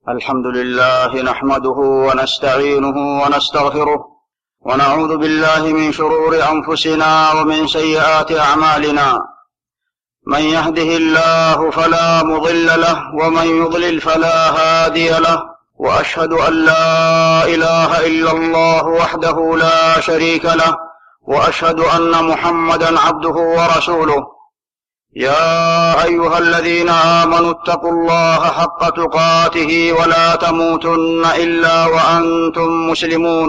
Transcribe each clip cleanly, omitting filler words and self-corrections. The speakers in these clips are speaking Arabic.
الحمد لله نحمده ونستعينه ونستغفره ونعوذ بالله من شرور أنفسنا ومن سيئات أعمالنا. من يهده الله فلا مضل له ومن يضلل فلا هادي له، وأشهد أن لا إله إلا الله وحده لا شريك له، وأشهد أن محمدا عبده ورسوله. يا أيها الذين آمنوا اتقوا الله حق تقاته ولا تموتن إلا وأنتم مسلمون.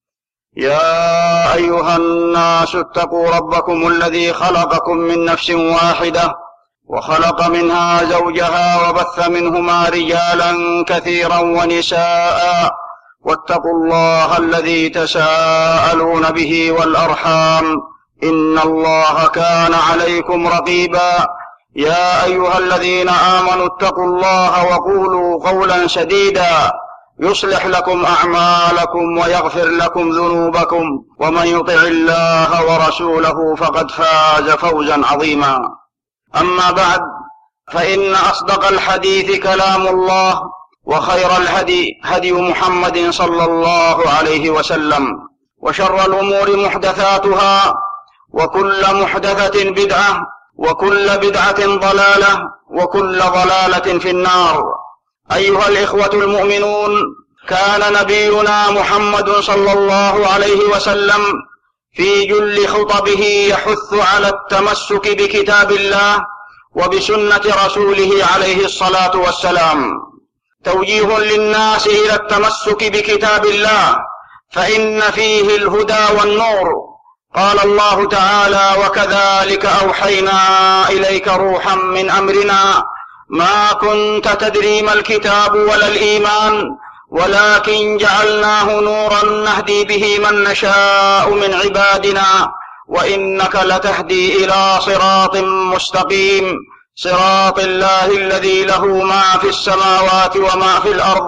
يا أيها الناس اتقوا ربكم الذي خلقكم من نفس واحدة وخلق منها زوجها وبث منهما رجالا كثيرا ونساء، واتقوا الله الذي تساءلون به والأرحام إن الله كان عليكم رقيبا. يا أيها الذين آمنوا اتقوا الله وقولوا قولا سديدا يصلح لكم أعمالكم ويغفر لكم ذنوبكم، ومن يطع الله ورسوله فقد فاز فوزا عظيما. أما بعد، فإن أصدق الحديث كلام الله، وخير الهدي هدي محمد صلى الله عليه وسلم، وشر الأمور محدثاتها، وكل محدثة بدعة، وكل بدعة ضلالة، وكل ضلالة في النار. أيها الإخوة المؤمنون، كان نبينا محمد صلى الله عليه وسلم في جل خطبه يحث على التمسك بكتاب الله وبسنة رسوله عليه الصلاة والسلام، توجيه للناس إلى التمسك بكتاب الله، فإن فيه الهدى والنور. قال الله تعالى: وكذلك أوحينا إليك روحا من أمرنا ما كنت تدري ما الكتاب ولا الإيمان ولكن جعلناه نورا نهدي به من نشاء من عبادنا وإنك لتهدي إلى صراط مستقيم، صراط الله الذي له ما في السماوات وما في الأرض،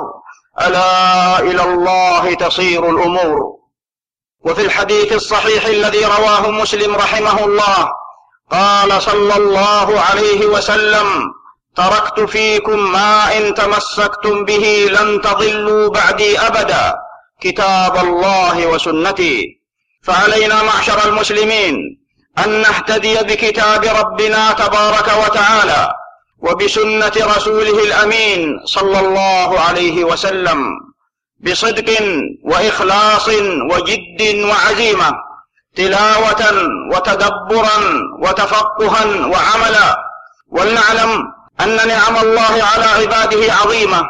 ألا إلى الله تصير الأمور. وفي الحديث الصحيح الذي رواه مسلم رحمه الله قال صلى الله عليه وسلم: تركت فيكم ما إن تمسكتم به لن تضلوا بعدي أبدا، كتاب الله وسنتي. فعلينا معشر المسلمين أن نهتدي بكتاب ربنا تبارك وتعالى وبسنة رسوله الأمين صلى الله عليه وسلم بصدق وإخلاص وجد وعزيمة، تلاوة وتدبرا وتفقها وعملا. ولنعلم أن نعم الله على عباده عظيمة،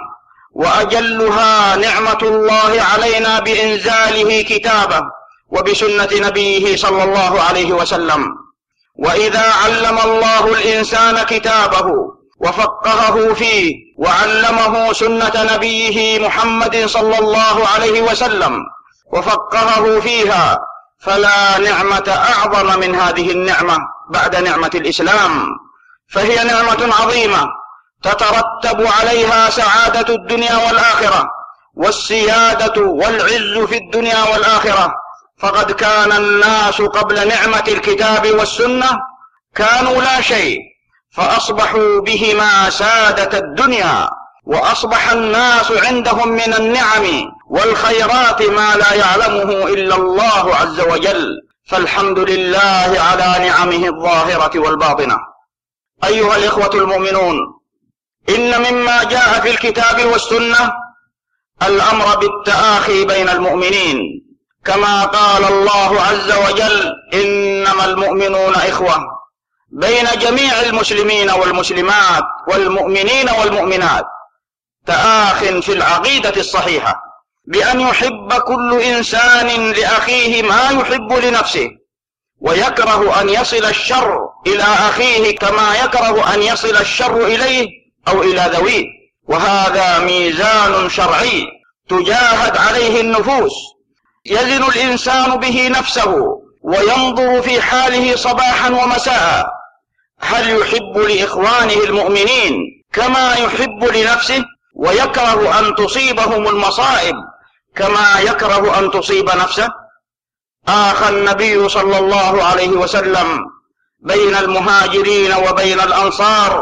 وأجلها نعمة الله علينا بإنزاله كتابه وبسنة نبيه صلى الله عليه وسلم. وإذا علم الله الإنسان كتابه وفقهه فيه وعلمه سنة نبيه محمد صلى الله عليه وسلم وفقهه فيها، فلا نعمة أعظم من هذه النعمة بعد نعمة الإسلام، فهي نعمة عظيمة تترتب عليها سعادة الدنيا والآخرة والسيادة والعز في الدنيا والآخرة. فقد كان الناس قبل نعمة الكتاب والسنة كانوا لا شيء، فأصبحوا بهما سادة الدنيا، وأصبح الناس عندهم من النعم والخيرات ما لا يعلمه إلا الله عز وجل، فالحمد لله على نعمه الظاهرة والباطنة. أيها الإخوة المؤمنون، إن مما جاء في الكتاب والسنة الأمر بالتآخي بين المؤمنين، كما قال الله عز وجل: إنما المؤمنون إخوة، بين جميع المسلمين والمسلمات والمؤمنين والمؤمنات، تآخ في العقيدة الصحيحة، بأن يحب كل إنسان لأخيه ما يحب لنفسه، ويكره أن يصل الشر إلى أخيه كما يكره أن يصل الشر إليه أو إلى ذويه. وهذا ميزان شرعي تجاهد عليه النفوس، يزن الإنسان به نفسه وينظر في حاله صباحا ومساء، هل يحب لإخوانه المؤمنين كما يحب لنفسه، ويكره أن تصيبهم المصائب كما يكره أن تصيب نفسه؟ آخى النبي صلى الله عليه وسلم بين المهاجرين وبين الأنصار،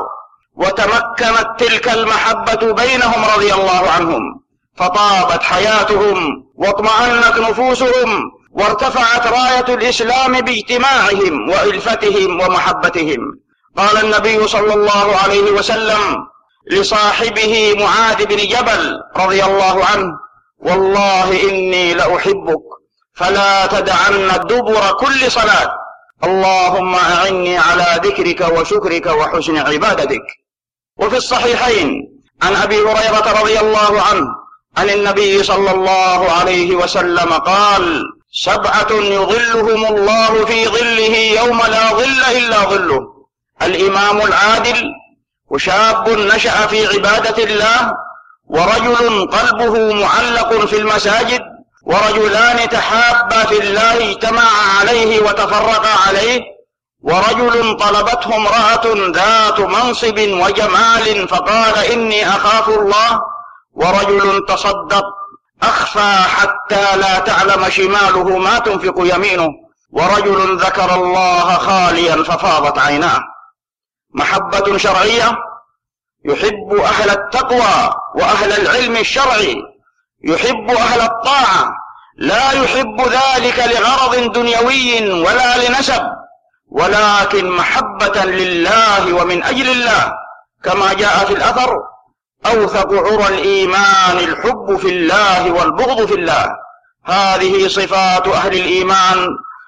وتمكنت تلك المحبة بينهم رضي الله عنهم، فطابت حياتهم واطمأنت نفوسهم، وارتفعت راية الإسلام باجتماعهم وألفتهم ومحبتهم. قال النبي صلى الله عليه وسلم لصاحبه معاذ بن جبل رضي الله عنه: والله إني لأحبك فلا تدعن دبر كل صلاة اللهم أعني على ذكرك وشكرك وحسن عبادتك. وفي الصحيحين عن أبي هريرة رضي الله عنه عن النبي صلى الله عليه وسلم قال: 7 يظلهم الله في ظله يوم لا ظل إلا ظله: الإمام العادل، وشاب نشأ في عبادة الله، ورجل قلبه معلق في المساجد، ورجلان تحابا في الله اجتمعا عليه وتفرقا عليه، ورجل طلبته امرأة ذات منصب وجمال فقال إني أخاف الله، ورجل تصدق أخفى حتى لا تعلم شماله ما تنفق يمينه، ورجل ذكر الله خاليا ففاضت عيناه. محبة شرعية: يحب أهل التقوى وأهل العلم الشرعي، يحب أهل الطاعة، لا يحب ذلك لغرض دنيوي ولا لنسب، ولكن محبة لله ومن أجل الله، كما جاء في الأثر: أوثق عرى الإيمان الحب في الله والبغض في الله. هذه صفات أهل الإيمان،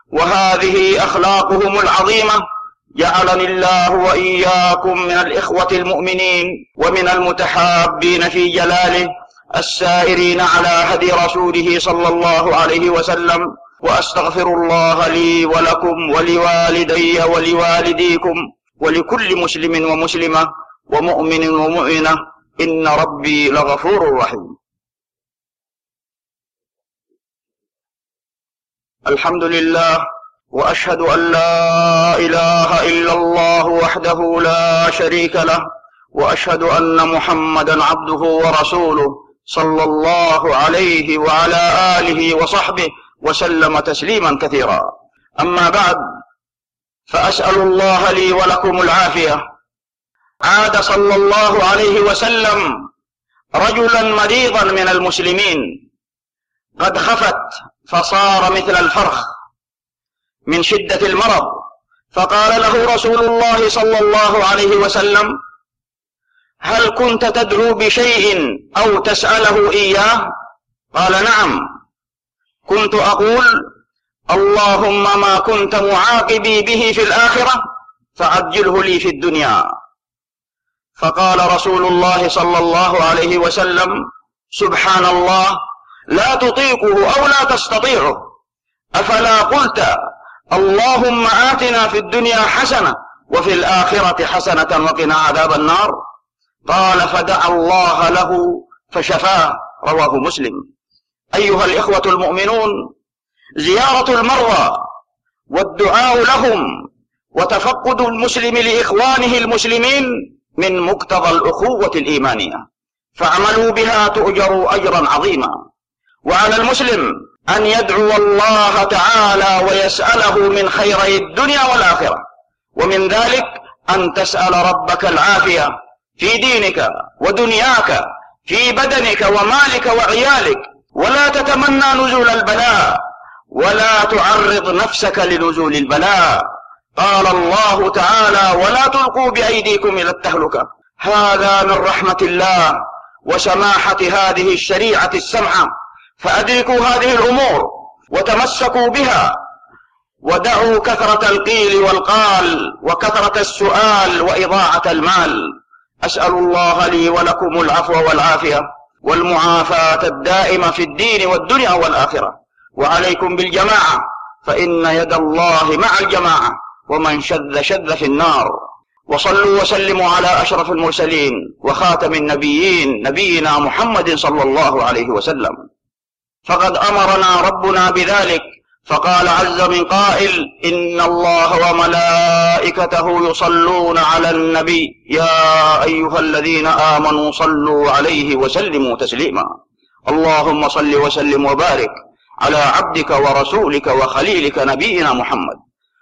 وهذه أخلاقهم العظيمة. جعلني الله وإياكم من الإخوة المؤمنين ومن المتحابين في جلاله السائرين على هدي رسوله صلى الله عليه وسلم. وأستغفر الله لي ولكم ولوالدي ولوالديكم ولكل مسلم ومسلمة ومؤمن ومؤمنة، إن ربي لغفور رحيم. الحمد لله، وأشهد أن لا إله إلا الله وحده لا شريك له، وأشهد أن محمدا عبده ورسوله صلى الله عليه وعلى آله وصحبه وسلم تسليما كثيرا. أما بعد، فأسأل الله لي ولكم العافية. عاد صلى الله عليه وسلم رجلا مريضا من المسلمين قد خفت فصار مثل الفرخ من شدة المرض، فقال له رسول الله صلى الله عليه وسلم: هل كنت تدعو بشيء أو تسأله إياه؟ قال: نعم، كنت أقول: اللهم ما كنت معاقبي به في الآخرة فعجله لي في الدنيا. فقال رسول الله صلى الله عليه وسلم: سبحان الله، لا تطيقه أو لا تستطيعه، أفلا قلت اللهم آتنا في الدنيا حسنة وفي الآخرة حسنة وقنا عذاب النار؟ قال: فدعا الله له فشفاه. رواه مسلم. أيها الإخوة المؤمنون، زيارة المرضى والدعاء لهم وتفقد المسلم لإخوانه المسلمين من مقتضى الأخوة الإيمانية، فاعملوا بها تؤجروا أجرا عظيما. وعلى المسلم أن يدعو الله تعالى ويسأله من خيري الدنيا والآخرة، ومن ذلك أن تسأل ربك العافية في دينك ودنياك، في بدنك ومالك وعيالك، ولا تتمنى نزول البلاء ولا تعرض نفسك لنزول البلاء. قال الله تعالى: ولا تلقوا بأيديكم إلى التهلكة. هذا من رحمة الله وسماحة هذه الشريعة السمحة، فأدركوا هذه الأمور وتمسكوا بها، ودعوا كثرة القيل والقال وكثرة السؤال وإضاعة المال. أسأل الله لي ولكم العفو والعافية والمعافاة الدائمة في الدين والدنيا والآخرة. وعليكم بالجماعة، فإن يد الله مع الجماعة، ومن شذ شذ في النار. وصلوا وسلموا على أشرف المرسلين وخاتم النبيين، نبينا محمد صلى الله عليه وسلم. فقد أمرنا ربنا بذلك، فقال عز من قائل: إن الله وملائكته يصلون على النبي يا أيها الذين آمنوا صلوا عليه وسلموا تسليما. اللهم صل وسلم وبارك على عبدك ورسولك وخليلك نبينا محمد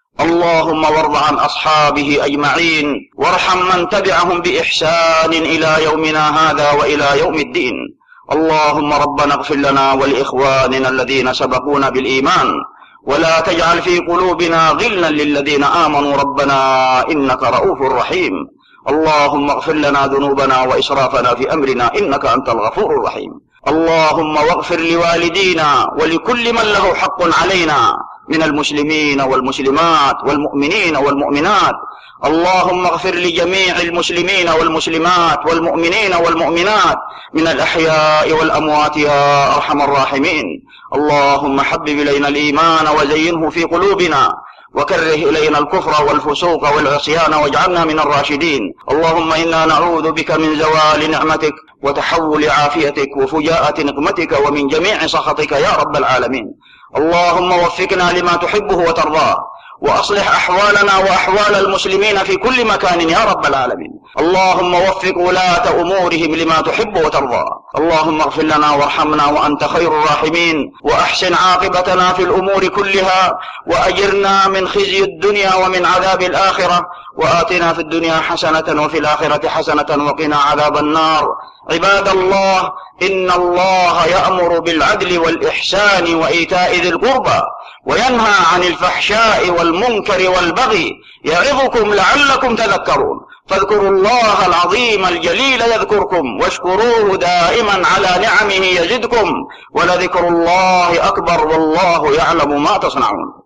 اللهم وارض عن أصحابه أجمعين، وارحم من تبعهم بإحسان إلى يومنا هذا وإلى يوم الدين. اللهم ربنا اغفر لنا ولإخواننا الذين سبقونا بالإيمان، ولا تجعل في قلوبنا غلا للذين آمنوا ربنا إنك رؤوف رحيم. اللهم اغفر لنا ذنوبنا وإسرافنا في أمرنا إنك أنت الغفور الرحيم. اللهم واغفر لوالدينا ولكل من له حق علينا من المسلمين والمسلمات والمؤمنين والمؤمنات. اللهم اغفر لجميع المسلمين والمسلمات والمؤمنين والمؤمنات من الأحياء والأموات يا أرحم الراحمين. اللهم حبب إلينا الإيمان وزينه في قلوبنا، وكره إلينا الكفر والفسوق والعصيان واجعلنا من الراشدين. اللهم إنا نعوذ بك من زوال نعمتك وتحول عافيتك وفجاءة نقمتك ومن جميع سخطك يا رب العالمين. اللهم وفقنا لما تحبه وترضاه، وأصلح أحوالنا وأحوال المسلمين في كل مكان يا رب العالمين. اللهم وفق ولاة أمورهم لما تحب وترضى. اللهم اغفر لنا وارحمنا وأنت خير الراحمين، وأحسن عاقبتنا في الأمور كلها، وأجرنا من خزي الدنيا ومن عذاب الآخرة، وآتنا في الدنيا حسنة وفي الآخرة حسنة وقنا عذاب النار. عباد الله، إن الله يأمر بالعدل والإحسان وإيتاء ذي القربى، وينهى عن الفحشاء والمنكر والبغي، يعظكم لعلكم تذكرون. فاذكروا الله العظيم الجليل يذكركم، واشكروه دائما على نعمه يزدكم، ولذكر الله أكبر والله يعلم ما تصنعون.